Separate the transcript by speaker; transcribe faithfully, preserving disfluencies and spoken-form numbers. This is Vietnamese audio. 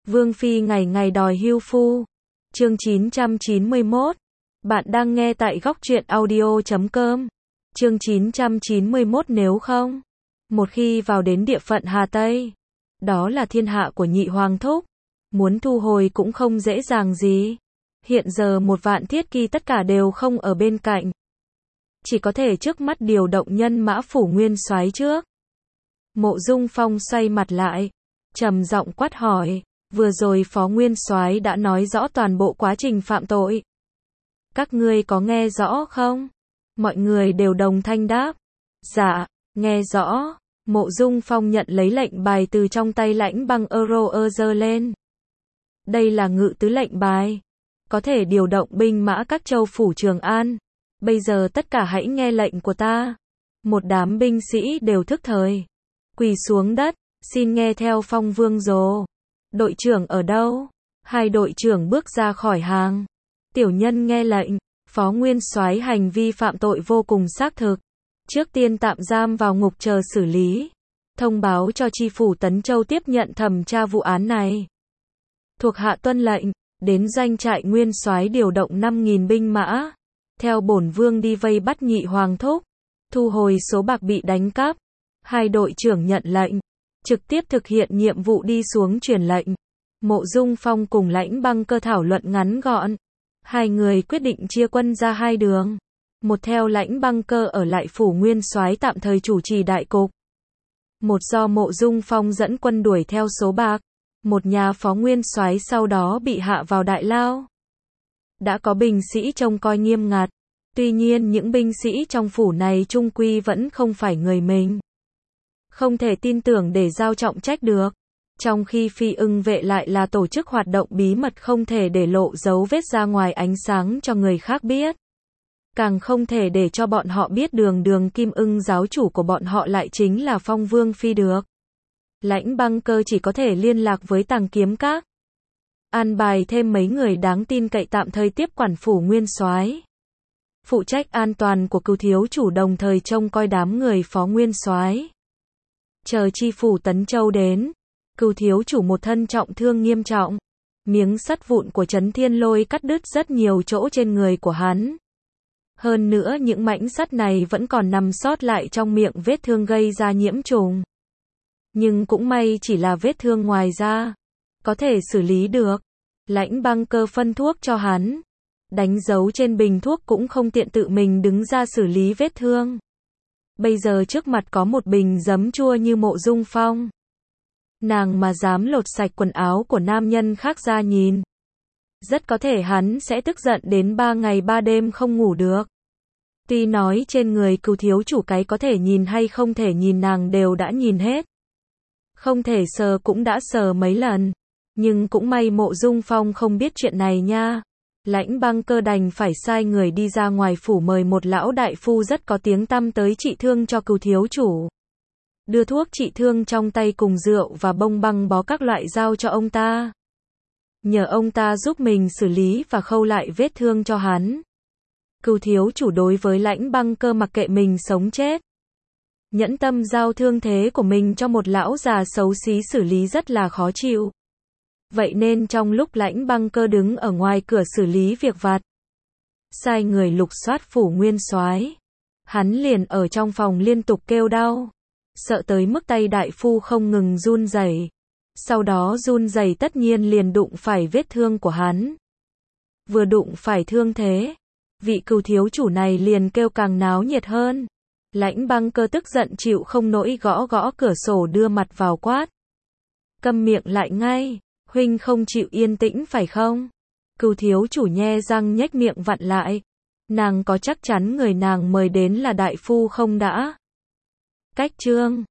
Speaker 1: Vương phi ngày ngày đòi hưu phu. Chương chín trăm chín mươi mốt. Bạn đang nghe tại góc truyện audio chấm com. Chương chín trăm chín mươi mốt nếu không. Một khi vào đến địa phận Hà Tây, đó là thiên hạ của nhị hoàng thúc. Muốn thu hồi cũng không dễ dàng gì. Hiện giờ một vạn thiết kỳ tất cả đều không ở bên cạnh. Chỉ có thể trước mắt điều động nhân mã phủ nguyên soái trước. Mộ Dung Phong xoay mặt lại, trầm giọng quát hỏi, vừa rồi phó nguyên soái đã nói rõ toàn bộ quá trình phạm tội. Các ngươi có nghe rõ không? Mọi người đều đồng thanh đáp. Dạ, nghe rõ. Mộ Dung Phong nhận lấy lệnh bài từ trong tay Lãnh Băng Euro giơ lên. Đây là ngự tứ lệnh bài, có thể điều động binh mã các châu phủ Trường An. Bây giờ tất cả hãy nghe lệnh của ta. Một đám binh sĩ đều thức thời, quỳ xuống đất, xin nghe theo Phong Vương Dồ. Đội trưởng ở đâu? Hai đội trưởng bước ra khỏi hàng. Tiểu nhân nghe lệnh, phó nguyên soái hành vi phạm tội vô cùng xác thực. Trước tiên tạm giam vào ngục chờ xử lý. Thông báo cho chi phủ Tấn Châu tiếp nhận thẩm tra vụ án này. Thuộc hạ tuân lệnh, đến doanh trại nguyên soái điều động năm nghìn binh mã. Theo bổn vương đi vây bắt nhị hoàng thúc, thu hồi số bạc bị đánh cắp. Hai đội trưởng nhận lệnh, trực tiếp thực hiện nhiệm vụ đi xuống truyền lệnh. Mộ Dung Phong cùng Lãnh Băng Cơ thảo luận ngắn gọn. Hai người quyết định chia quân ra hai đường. Một theo Lãnh Băng Cơ ở lại phủ nguyên soái tạm thời chủ trì đại cục. Một do Mộ Dung Phong dẫn quân đuổi theo số bạc. Một nhà phó nguyên soái sau đó bị hạ vào đại lao. Đã có binh sĩ trông coi nghiêm ngặt. Tuy nhiên những binh sĩ trong phủ này chung quy vẫn không phải người mình. Không thể tin tưởng để giao trọng trách được. Trong khi Phi Ưng vệ lại là tổ chức hoạt động bí mật không thể để lộ dấu vết ra ngoài ánh sáng cho người khác biết. Càng không thể để cho bọn họ biết đường đường Kim Ưng giáo chủ của bọn họ lại chính là Phong Vương Phi được. Lãnh Băng Cơ chỉ có thể liên lạc với Tàng Kiếm Các. An bài thêm mấy người đáng tin cậy tạm thời tiếp quản phủ nguyên soái. Phụ trách an toàn của cửu thiếu chủ đồng thời trông coi đám người phó nguyên soái. Chờ chi phủ Tấn Châu đến, cửu thiếu chủ một thân trọng thương nghiêm trọng. Miếng sắt vụn của Trấn Thiên Lôi cắt đứt rất nhiều chỗ trên người của hắn. Hơn nữa những mảnh sắt này vẫn còn nằm sót lại trong miệng vết thương gây ra nhiễm trùng. Nhưng cũng may chỉ là vết thương ngoài da, có thể xử lý được. Lãnh Băng Cơ phân thuốc cho hắn. Đánh dấu trên bình thuốc cũng không tiện tự mình đứng ra xử lý vết thương. Bây giờ trước mặt có một bình giấm chua như Mộ Dung Phong. Nàng mà dám lột sạch quần áo của nam nhân khác ra nhìn. Rất có thể hắn sẽ tức giận đến ba ngày ba đêm không ngủ được. Tuy nói trên người cửu thiếu chủ cái có thể nhìn hay không thể nhìn nàng đều đã nhìn hết. Không thể sờ cũng đã sờ mấy lần. Nhưng cũng may Mộ Dung Phong không biết chuyện này nha. Lãnh Băng Cơ đành phải sai người đi ra ngoài phủ mời một lão đại phu rất có tiếng tăm tới trị thương cho cửu thiếu chủ. Đưa thuốc trị thương trong tay cùng rượu và bông băng bó các loại giao cho ông ta. Nhờ ông ta giúp mình xử lý và khâu lại vết thương cho hắn. Cửu thiếu chủ đối với Lãnh Băng Cơ mặc kệ mình sống chết. Nhẫn tâm giao thương thế của mình cho một lão già xấu xí xử lý rất là khó chịu. Vậy nên trong lúc Lãnh Băng Cơ đứng ở ngoài cửa xử lý việc vặt, sai người lục soát phủ nguyên soái, hắn liền ở trong phòng liên tục kêu đau, sợ tới mức tay đại phu không ngừng run rẩy. Sau đó run rẩy tất nhiên liền đụng phải vết thương của hắn. Vừa đụng phải thương thế, vị cửu thiếu chủ này liền kêu càng náo nhiệt hơn. Lãnh Băng Cơ tức giận chịu không nổi gõ gõ cửa sổ đưa mặt vào quát. Câm miệng lại ngay. Huynh không chịu yên tĩnh phải không? Cửu thiếu chủ nhe răng nhếch miệng vặn lại. Nàng có chắc chắn người nàng mời đến là đại phu không đã? Cách chương